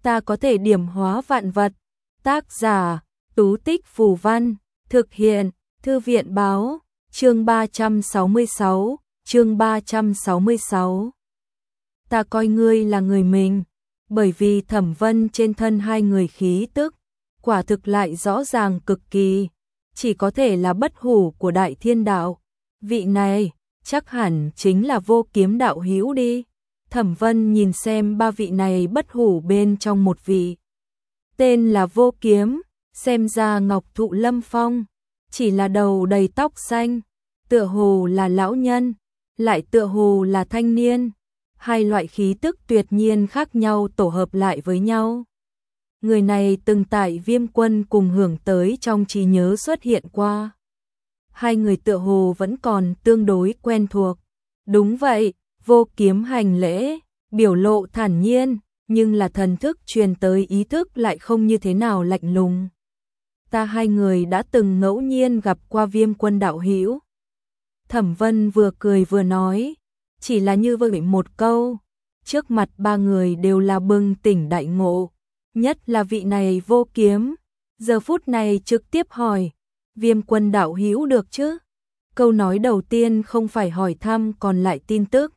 ta có thể điểm hóa vạn vật. Tác giả, Tú Tích Phù Văn, thực hiện, Thư viện Báo, chương 366, chương 366. Ta coi ngươi là người mình, bởi vì Thẩm Vân trên thân hai người khí tức, quả thực lại rõ ràng cực kỳ, chỉ có thể là bất hủ của Đại Thiên Đạo. Vị này, chắc hẳn chính là Vô Kiếm đạo hữu đi. Thẩm Vân nhìn xem ba vị này bất hủ bên trong một vị. Tên là Vô Kiếm, xem ra ngọc thụ lâm phong, chỉ là đầu đầy tóc xanh, tựa hồ là lão nhân, lại tựa hồ là thanh niên. Hai loại khí tức tuyệt nhiên khác nhau tổ hợp lại với nhau. Người này từng tại Viêm Quân cùng hưởng tới trong trí nhớ xuất hiện qua. Hai người tựa hồ vẫn còn tương đối quen thuộc. Đúng vậy, Vô Kiếm hành lễ, biểu lộ thản nhiên, nhưng là thần thức truyền tới ý thức lại không như thế nào lạnh lùng. Ta hai người đã từng ngẫu nhiên gặp qua Viêm Quân đạo hữu. Thẩm Vân vừa cười vừa nói, chỉ là như vậy một câu, trước mặt ba người đều là bừng tỉnh đại ngộ, nhất là vị này Vô Kiếm, giờ phút này trực tiếp hỏi, Viêm Quân đạo hữu được chứ? Câu nói đầu tiên không phải hỏi thăm còn lại tin tức,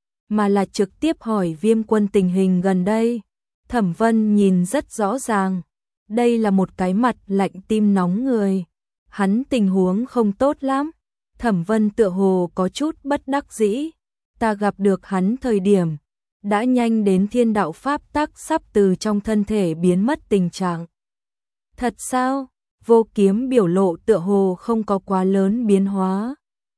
mà là trực tiếp hỏi Viêm Quân tình hình gần đây. Thẩm Vân nhìn rất rõ ràng, đây là một cái mặt lạnh tim nóng người, hắn tình huống không tốt lắm. Thẩm Vân tựa hồ có chút bất đắc dĩ, ta gặp được hắn thời điểm, đã nhanh đến thiên đạo pháp tắc sắp từ trong thân thể biến mất tình trạng. Thật sao? Vô Kiếm biểu lộ tựa hồ không có quá lớn biến hóa.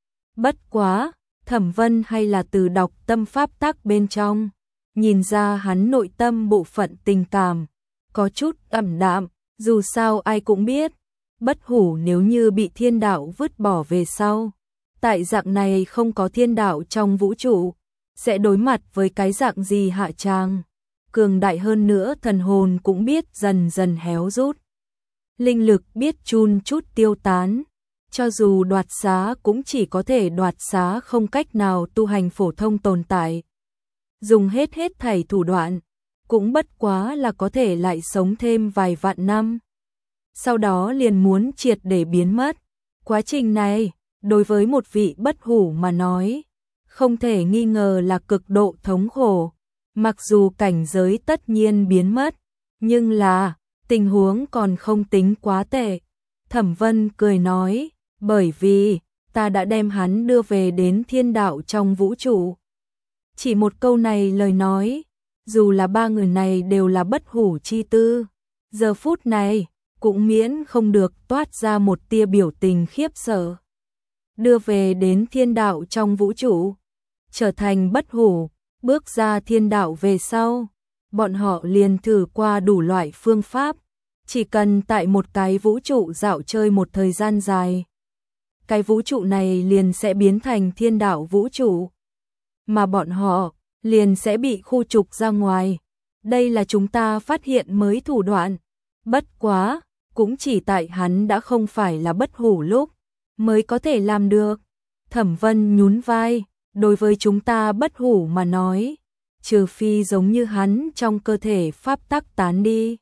Bất quá, Thẩm Vân hay là từ đọc tâm pháp tắc bên trong, nhìn ra hắn nội tâm bộ phận tình cảm, có chút ẩm đạm, dù sao ai cũng biết, bất hủ nếu như bị thiên đạo vứt bỏ về sau, tại dạng này không có thiên đạo trong vũ trụ, sẽ đối mặt với cái dạng gì hạ tràng. Cường đại hơn nữa thần hồn cũng biết dần dần héo rút. Linh lực biết chun chút tiêu tán. Cho dù đoạt xá cũng chỉ có thể đoạt xá, không cách nào tu hành phổ thông tồn tại. Dùng hết thảy thủ đoạn, cũng bất quá là có thể lại sống thêm vài vạn năm. Sau đó liền muốn triệt để biến mất. Quá trình này, đối với một vị bất hủ mà nói, không thể nghi ngờ là cực độ thống khổ. Mặc dù cảnh giới tất nhiên biến mất, nhưng là tình huống còn không tính quá tệ. Thẩm Vân cười nói, bởi vì ta đã đem hắn đưa về đến thiên đạo trong vũ trụ. Chỉ một câu này lời nói, dù là ba người này đều là bất hủ chi tư, giờ phút này cũng miễn không được toát ra một tia biểu tình khiếp sợ. Đưa về đến thiên đạo trong vũ trụ, trở thành bất hủ, bước ra thiên đạo về sau, bọn họ liền thử qua đủ loại phương pháp, chỉ cần tại một cái vũ trụ dạo chơi một thời gian dài, cái vũ trụ này liền sẽ biến thành thiên đạo vũ trụ, mà bọn họ liền sẽ bị khu trục ra ngoài. Đây là chúng ta phát hiện mới thủ đoạn, bất quá, cũng chỉ tại hắn đã không phải là bất hủ lúc mới có thể làm được. Thẩm Vân nhún vai, đối với chúng ta bất hủ mà nói, trừ phi giống như hắn trong cơ thể pháp tắc tán đi,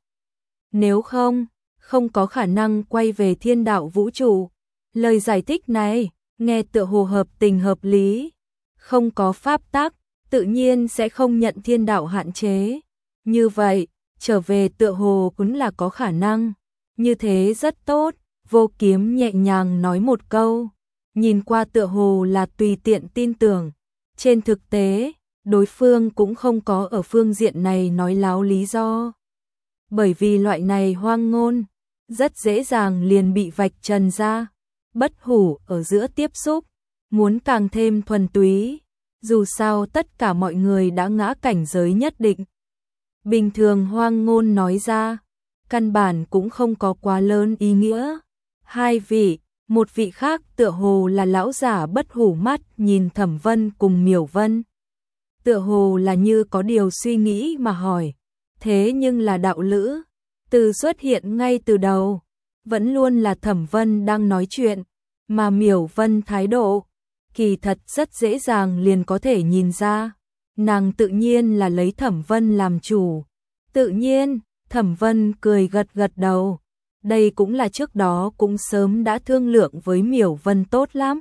nếu không, không có khả năng quay về thiên đạo vũ trụ. Lời giải thích này, nghe tựa hồ hợp tình hợp lý. Không có pháp tắc, tự nhiên sẽ không nhận thiên đạo hạn chế. Như vậy, trở về tựa hồ cũng là có khả năng. Như thế rất tốt. Vô Kiếm nhẹ nhàng nói một câu, nhìn qua tựa hồ là tùy tiện tin tưởng. Trên thực tế, đối phương cũng không có ở phương diện này nói láo lý do. Bởi vì loại này hoang ngôn, rất dễ dàng liền bị vạch trần ra. Bất hủ ở giữa tiếp xúc, muốn càng thêm thuần túy, dù sao tất cả mọi người đã ngã cảnh giới nhất định. Bình thường hoang ngôn nói ra, căn bản cũng không có quá lớn ý nghĩa. Hai vị, một vị khác tựa hồ là lão giả bất hủ mắt nhìn Thẩm Vân cùng Miểu Vân. Tựa hồ là như có điều suy nghĩ mà hỏi, thế nhưng là đạo lữ, từ xuất hiện ngay từ đầu, vẫn luôn là Thẩm Vân đang nói chuyện, mà Miểu Vân thái độ, kỳ thật rất dễ dàng liền có thể nhìn ra, nàng tự nhiên là lấy Thẩm Vân làm chủ, Tự nhiên, Thẩm Vân cười gật gật đầu. Đây cũng là trước đó cũng sớm đã thương lượng với Miểu Vân tốt lắm.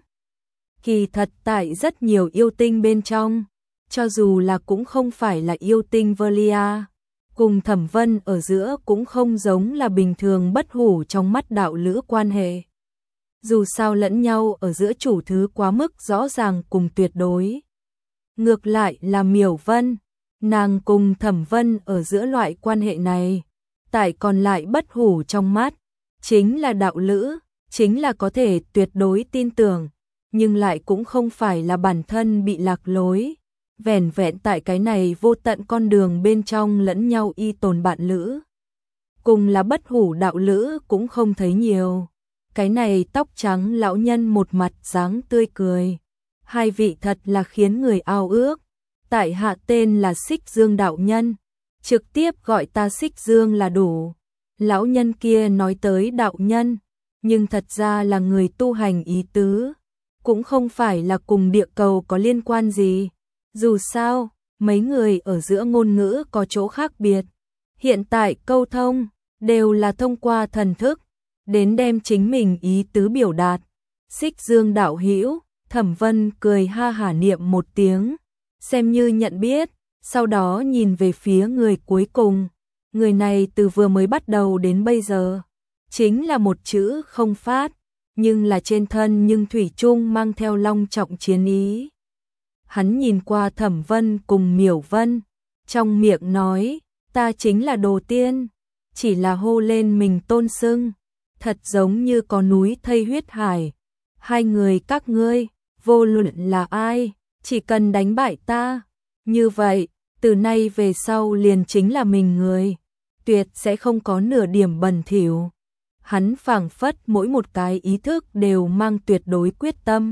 Kỳ thật tại rất nhiều yêu tinh bên trong, cho dù là cũng không phải là yêu tinh Velia, cùng Thẩm Vân ở giữa cũng không giống là bình thường bất hủ trong mắt đạo lữ quan hệ. Dù sao lẫn nhau ở giữa chủ thứ quá mức rõ ràng cùng tuyệt đối. Ngược lại là Miểu Vân, nàng cùng Thẩm Vân ở giữa loại quan hệ này, tại còn lại bất hủ trong mắt, chính là đạo lữ, chính là có thể tuyệt đối tin tưởng, nhưng lại cũng không phải là bản thân bị lạc lối. Vẻn vẹn tại cái này vô tận con đường bên trong lẫn nhau y tồn bạn lữ. Cùng là bất hủ đạo lữ cũng không thấy nhiều. Cái này tóc trắng lão nhân một mặt dáng tươi cười. Hai vị thật là khiến người ao ước. Tại hạ tên là Xích Dương đạo nhân. Trực tiếp gọi ta Xích Dương là đủ. Lão nhân kia nói tới đạo nhân, nhưng thật ra là người tu hành ý tứ. Cũng không phải là cùng địa cầu có liên quan gì. Dù sao, mấy người ở giữa ngôn ngữ có chỗ khác biệt. Hiện tại câu thông đều là thông qua thần thức, đến đem chính mình ý tứ biểu đạt. Xích Dương đạo hữu, Thẩm Vân cười ha hả niệm một tiếng, xem như nhận biết, sau đó nhìn về phía người cuối cùng. Người này từ vừa mới bắt đầu đến bây giờ, chính là một chữ không phát, nhưng là trên thân nhưng thủy chung mang theo long trọng chiến ý. Hắn nhìn qua Thẩm Vân cùng Miểu Vân, trong miệng nói, ta chính là Đồ Tiên, chỉ là hô lên mình tôn xưng, thật giống như có núi thây huyết hải. Hai người các ngươi, vô luận là ai, chỉ cần đánh bại ta, như vậy, từ nay về sau liền chính là mình người, tuyệt sẽ không có nửa điểm bẩn thỉu. Hắn phảng phất mỗi một cái ý thức đều mang tuyệt đối quyết tâm.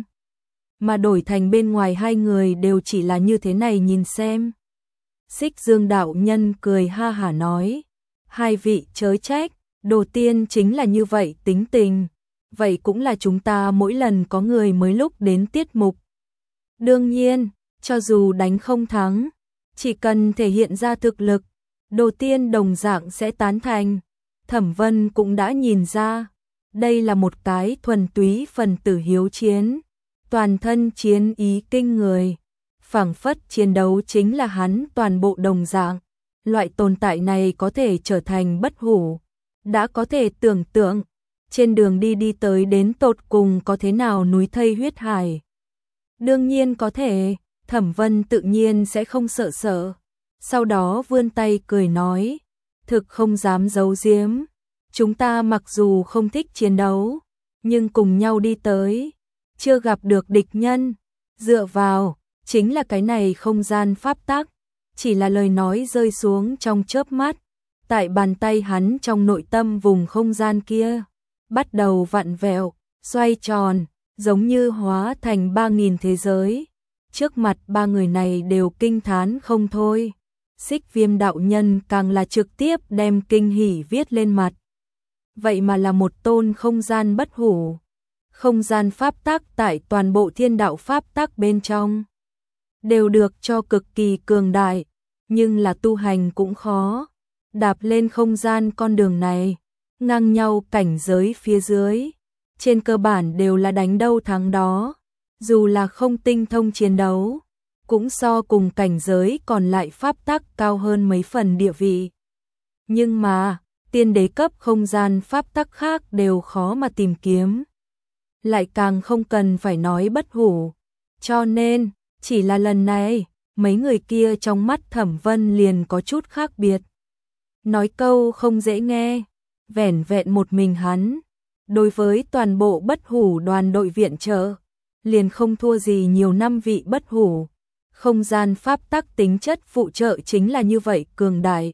Mà đổi thành bên ngoài hai người đều chỉ là như thế này nhìn xem. Xích Dương đạo nhân cười ha hả nói, hai vị chớ trách, Đồ Tiên chính là như vậy tính tình, vậy cũng là chúng ta mỗi lần có người mới lúc đến tiết mục. Đương nhiên, cho dù đánh không thắng, chỉ cần thể hiện ra thực lực, Đồ Tiên đồng dạng sẽ tán thành. Thẩm Vân cũng đã nhìn ra, đây là một cái thuần túy phần tử hiếu chiến. Toàn thân chiến ý kinh người, phảng phất chiến đấu chính là hắn toàn bộ đồng dạng. Loại tồn tại này có thể trở thành bất hủ, đã có thể tưởng tượng, trên đường đi tới đến tột cùng có thế nào núi thây huyết hải. Đương nhiên có thể, Thẩm Vân tự nhiên sẽ không sợ. Sau đó vươn tay cười nói, thực không dám giấu giếm, chúng ta mặc dù không thích chiến đấu, nhưng cùng nhau đi tới. Chưa gặp được địch nhân, dựa vào, chính là cái này không gian pháp tắc, chỉ là lời nói rơi xuống trong chớp mắt, tại bàn tay hắn trong nội tâm vùng không gian kia, bắt đầu vặn vẹo, xoay tròn, giống như hóa thành 3000 thế giới. Trước mặt ba người này đều kinh thán không thôi. Xích Viêm đạo nhân càng là trực tiếp đem kinh hỉ viết lên mặt. Vậy mà là một tôn không gian bất hủ. Không gian pháp tắc tại toàn bộ thiên đạo pháp tắc bên trong đều được cho cực kỳ cường đại, nhưng là tu hành cũng khó. Đạp lên không gian con đường này, ngang nhau cảnh giới phía dưới, trên cơ bản đều là đánh đâu thắng đó, dù là không tinh thông chiến đấu, cũng so cùng cảnh giới còn lại pháp tắc cao hơn mấy phần địa vị. Nhưng mà, tiên đế cấp không gian pháp tắc khác đều khó mà tìm kiếm. Lại càng không cần phải nói bất hủ. Cho nên, chỉ là lần này, mấy người kia trong mắt Thẩm Vân liền có chút khác biệt. Nói câu không dễ nghe, vẻn vẹn một mình hắn, đối với toàn bộ bất hủ đoàn đội viện trợ, liền không thua gì nhiều năm vị bất hủ. Không gian pháp tắc tính chất phụ trợ chính là như vậy cường đại.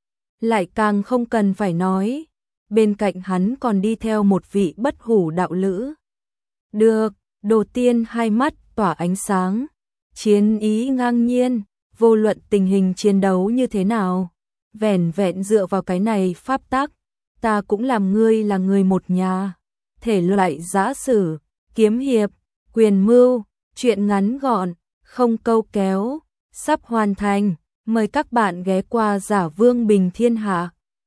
Lại càng không cần phải nói, bên cạnh hắn còn đi theo một vị bất hủ đạo lữ. Được, Đồ Tiên hai mắt tỏa ánh sáng, chiến ý ngang nhiên, vô luận tình hình chiến đấu như thế nào, vẻn vẹn dựa vào cái này pháp tắc, ta cũng làm ngươi là người một nhà. Thể loại giã sử, kiếm hiệp, quyền mưu, truyện ngắn gọn, không câu kéo, sắp hoàn thành. Mời các bạn ghé qua Giả Vương Bình Thiên Hạ.